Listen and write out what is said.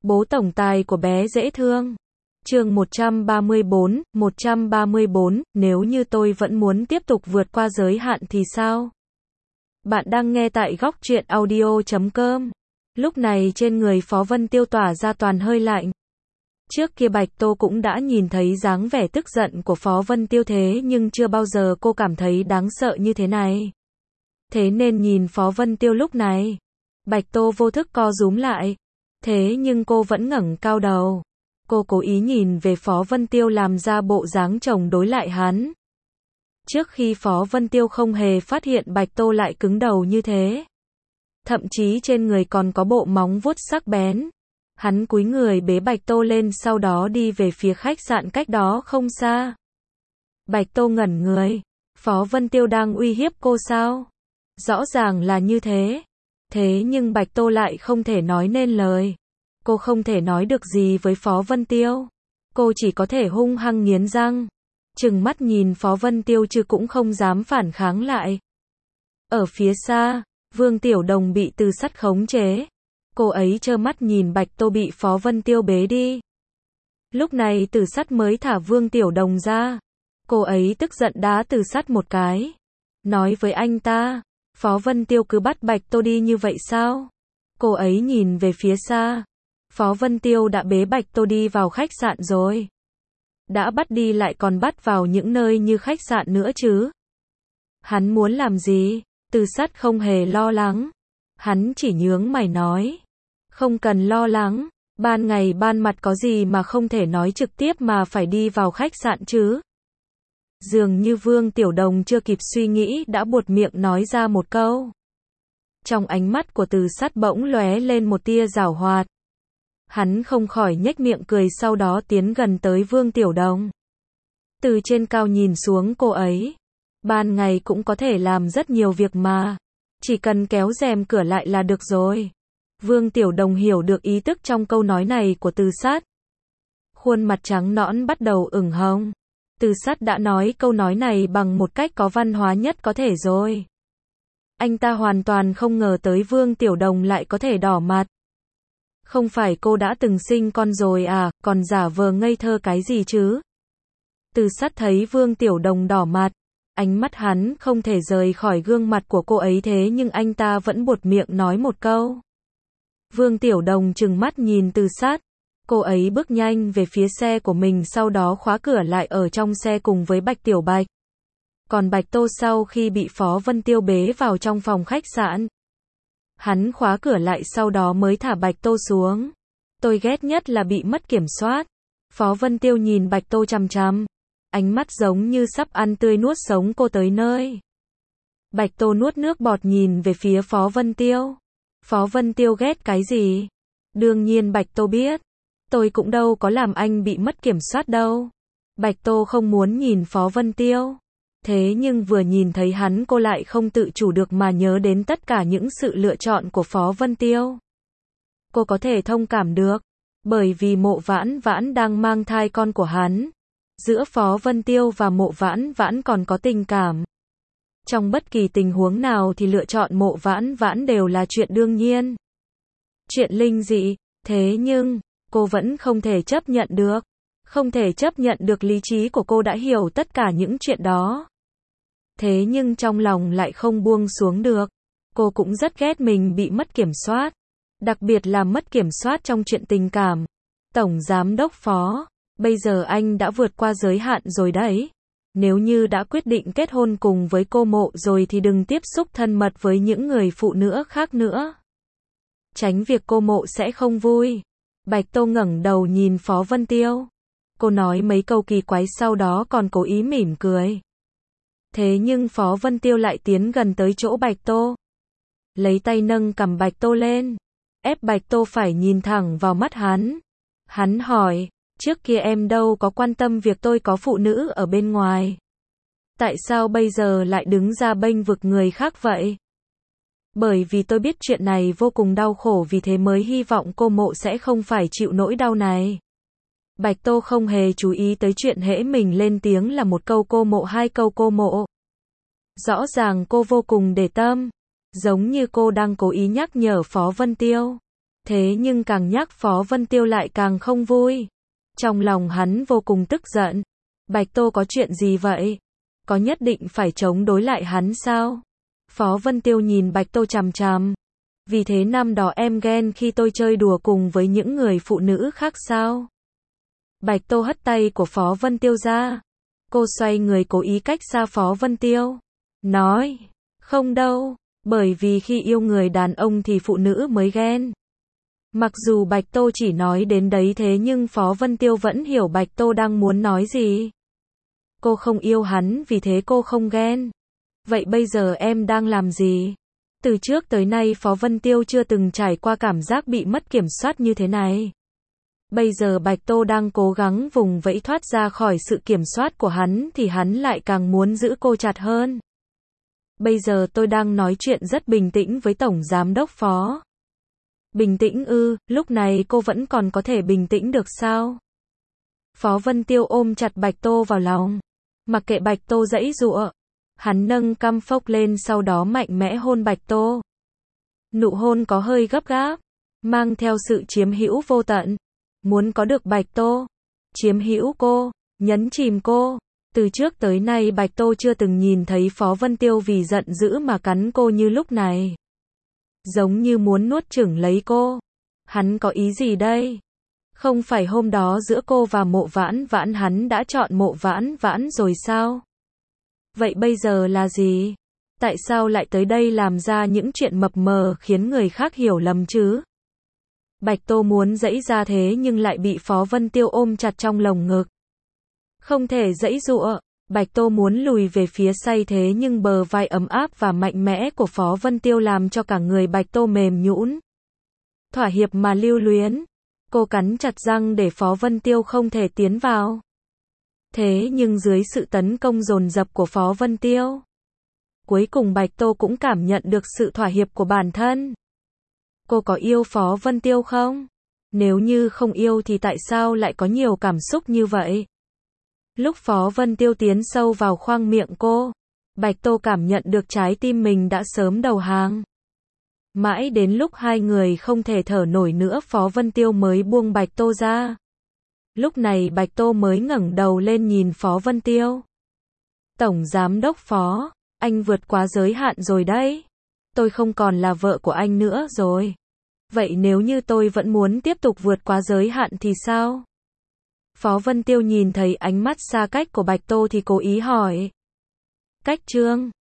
Bố tổng tài của bé dễ thương. Chương 134, nếu như tôi vẫn muốn tiếp tục vượt qua giới hạn thì sao? Bạn đang nghe tại góc truyện audio.com. Lúc này trên người Phó Vân Tiêu tỏa ra toàn hơi lạnh. Trước kia Bạch Tô cũng đã nhìn thấy dáng vẻ tức giận của Phó Vân Tiêu thế nhưng chưa bao giờ cô cảm thấy đáng sợ như thế này. Thế nên nhìn Phó Vân Tiêu lúc này, Bạch Tô vô thức co rúm lại. Thế nhưng cô vẫn ngẩng cao đầu. Cô cố ý nhìn về Phó Vân Tiêu làm ra bộ dáng chống đối lại hắn. Trước khi Phó Vân Tiêu không hề phát hiện Bạch Tô lại cứng đầu như thế. Thậm chí trên người còn có bộ móng vuốt sắc bén. Hắn cúi người bế Bạch Tô lên sau đó đi về phía khách sạn cách đó không xa. Bạch Tô ngẩn người. Phó Vân Tiêu đang uy hiếp cô sao? Rõ ràng là như thế. Thế nhưng Bạch Tô lại không thể nói nên lời. Cô không thể nói được gì với Phó Vân Tiêu. Cô chỉ có thể hung hăng nghiến răng. Trừng mắt nhìn Phó Vân Tiêu chứ cũng không dám phản kháng lại. Ở phía xa, Vương Tiểu Đồng bị Từ Sắt khống chế. Cô ấy trơ mắt nhìn Bạch Tô bị Phó Vân Tiêu bế đi. Lúc này Từ Sắt mới thả Vương Tiểu Đồng ra. Cô ấy tức giận đá Từ Sắt một cái. Nói với anh ta, Phó Vân Tiêu cứ bắt Bạch Tô đi như vậy sao? Cô ấy nhìn về phía xa. Phó Vân Tiêu đã bế Bạch Tô đi vào khách sạn rồi. Đã bắt đi lại còn bắt vào những nơi như khách sạn nữa chứ. Hắn muốn làm gì? Từ Sắt không hề lo lắng. Hắn chỉ nhướng mày nói. Không cần lo lắng. Ban ngày ban mặt có gì mà không thể nói trực tiếp mà phải đi vào khách sạn chứ? Dường như Vương Tiểu Đồng chưa kịp suy nghĩ đã buột miệng nói ra một câu. Trong ánh mắt của Từ Sắt bỗng lóe lên một tia giảo hoạt. Hắn không khỏi nhếch miệng cười sau đó tiến gần tới Vương Tiểu Đồng. Từ trên cao nhìn xuống cô ấy. Ban ngày cũng có thể làm rất nhiều việc mà. Chỉ cần kéo rèm cửa lại là được rồi. Vương Tiểu Đồng hiểu được ý tức trong câu nói này của Từ Sắt. Khuôn mặt trắng nõn bắt đầu ửng hồng. Từ Sắt đã nói câu nói này bằng một cách có văn hóa nhất có thể rồi. Anh ta hoàn toàn không ngờ tới Vương Tiểu Đồng lại có thể đỏ mặt. Không phải cô đã từng sinh con rồi à, còn giả vờ ngây thơ cái gì chứ? Từ Sắt thấy Vương Tiểu Đồng đỏ mặt. Ánh mắt hắn không thể rời khỏi gương mặt của cô ấy thế nhưng anh ta vẫn buột miệng nói một câu. Vương Tiểu Đồng trừng mắt nhìn Từ Sắt. Cô ấy bước nhanh về phía xe của mình sau đó khóa cửa lại ở trong xe cùng với Bạch Tiểu Bạch. Còn Bạch Tô sau khi bị Phó Vân Tiêu bế vào trong phòng khách sạn. Hắn khóa cửa lại sau đó mới thả Bạch Tô xuống. Tôi ghét nhất là bị mất kiểm soát. Phó Vân Tiêu nhìn Bạch Tô chằm chằm. Ánh mắt giống như sắp ăn tươi nuốt sống cô tới nơi. Bạch Tô nuốt nước bọt nhìn về phía Phó Vân Tiêu. Phó Vân Tiêu ghét cái gì? Đương nhiên Bạch Tô biết. Tôi cũng đâu có làm anh bị mất kiểm soát đâu. Bạch Tô không muốn nhìn Phó Vân Tiêu. Thế nhưng vừa nhìn thấy hắn cô lại không tự chủ được mà nhớ đến tất cả những sự lựa chọn của Phó Vân Tiêu. Cô có thể thông cảm được. Bởi vì Mộ Vãn Vãn đang mang thai con của hắn. Giữa Phó Vân Tiêu và Mộ Vãn Vãn còn có tình cảm. Trong bất kỳ tình huống nào thì lựa chọn Mộ Vãn Vãn đều là chuyện đương nhiên. Chuyện linh dị, thế nhưng, cô vẫn không thể chấp nhận được. Không thể chấp nhận được lý trí của cô đã hiểu tất cả những chuyện đó. Thế nhưng trong lòng lại không buông xuống được. Cô cũng rất ghét mình bị mất kiểm soát. Đặc biệt là mất kiểm soát trong chuyện tình cảm. Tổng Giám đốc Phó, bây giờ anh đã vượt qua giới hạn rồi đấy. Nếu như đã quyết định kết hôn cùng với cô Mộ rồi thì đừng tiếp xúc thân mật với những người phụ nữ khác nữa. Tránh việc cô Mộ sẽ không vui. Bạch Tô ngẩng đầu nhìn Phó Vân Tiêu. Cô nói mấy câu kỳ quái sau đó còn cố ý mỉm cười. Thế nhưng Phó Vân Tiêu lại tiến gần tới chỗ Bạch Tô. Lấy tay nâng cằm Bạch Tô lên. Ép Bạch Tô phải nhìn thẳng vào mắt hắn. Hắn hỏi, trước kia em đâu có quan tâm việc tôi có phụ nữ ở bên ngoài. Tại sao bây giờ lại đứng ra bênh vực người khác vậy? Bởi vì tôi biết chuyện này vô cùng đau khổ vì thế mới hy vọng cô Mộ sẽ không phải chịu nỗi đau này. Bạch Tô không hề chú ý tới chuyện hễ mình lên tiếng là một câu cô Mộ hai câu cô Mộ. Rõ ràng cô vô cùng để tâm. Giống như cô đang cố ý nhắc nhở Phó Vân Tiêu. Thế nhưng càng nhắc Phó Vân Tiêu lại càng không vui. Trong lòng hắn vô cùng tức giận. Bạch Tô có chuyện gì vậy? Có nhất định phải chống đối lại hắn sao? Phó Vân Tiêu nhìn Bạch Tô chằm chằm. Vì thế năm đó em ghen khi tôi chơi đùa cùng với những người phụ nữ khác sao? Bạch Tô hất tay của Phó Vân Tiêu ra. Cô xoay người cố ý cách xa Phó Vân Tiêu. Nói, không đâu, bởi vì khi yêu người đàn ông thì phụ nữ mới ghen. Mặc dù Bạch Tô chỉ nói đến đấy thế nhưng Phó Vân Tiêu vẫn hiểu Bạch Tô đang muốn nói gì. Cô không yêu hắn vì thế cô không ghen. Vậy bây giờ em đang làm gì? Từ trước tới nay Phó Vân Tiêu chưa từng trải qua cảm giác bị mất kiểm soát như thế này. Bây giờ Bạch Tô đang cố gắng vùng vẫy thoát ra khỏi sự kiểm soát của hắn thì hắn lại càng muốn giữ cô chặt hơn. Bây giờ tôi đang nói chuyện rất bình tĩnh với Tổng Giám đốc Phó. Bình tĩnh ư, lúc này cô vẫn còn có thể bình tĩnh được sao? Phó Vân Tiêu ôm chặt Bạch Tô vào lòng. Mặc kệ Bạch Tô giãy giụa. Hắn nâng cằm phốc lên sau đó mạnh mẽ hôn Bạch Tô. Nụ hôn có hơi gấp gáp, mang theo sự chiếm hữu vô tận. Muốn có được Bạch Tô, chiếm hữu cô, nhấn chìm cô. Từ trước tới nay Bạch Tô chưa từng nhìn thấy Phó Vân Tiêu vì giận dữ mà cắn cô như lúc này. Giống như muốn nuốt chửng lấy cô. Hắn có ý gì đây? Không phải hôm đó giữa cô và Mộ Vãn Vãn hắn đã chọn Mộ Vãn Vãn rồi sao? Vậy bây giờ là gì? Tại sao lại tới đây làm ra những chuyện mập mờ khiến người khác hiểu lầm chứ? Bạch Tô muốn giãy ra thế nhưng lại bị Phó Vân Tiêu ôm chặt trong lồng ngực. Không thể giãy giụa. Bạch Tô muốn lùi về phía sau thế nhưng bờ vai ấm áp và mạnh mẽ của Phó Vân Tiêu làm cho cả người Bạch Tô mềm nhũn. Thỏa hiệp mà lưu luyến. Cô cắn chặt răng để Phó Vân Tiêu không thể tiến vào. Thế nhưng dưới sự tấn công dồn dập của Phó Vân Tiêu, cuối cùng Bạch Tô cũng cảm nhận được sự thỏa hiệp của bản thân. Cô có yêu Phó Vân Tiêu không? Nếu như không yêu thì tại sao lại có nhiều cảm xúc như vậy? Lúc Phó Vân Tiêu tiến sâu vào khoang miệng cô, Bạch Tô cảm nhận được trái tim mình đã sớm đầu hàng. Mãi đến lúc hai người không thể thở nổi nữa Phó Vân Tiêu mới buông Bạch Tô ra. Lúc này Bạch Tô mới ngẩng đầu lên nhìn Phó Vân Tiêu. Tổng Giám đốc Phó, anh vượt quá giới hạn rồi đấy. Tôi không còn là vợ của anh nữa rồi. Vậy nếu như tôi vẫn muốn tiếp tục vượt quá giới hạn thì sao? Phó Vân Tiêu nhìn thấy ánh mắt xa cách của Bạch Tô thì cố ý hỏi. Cách Trương,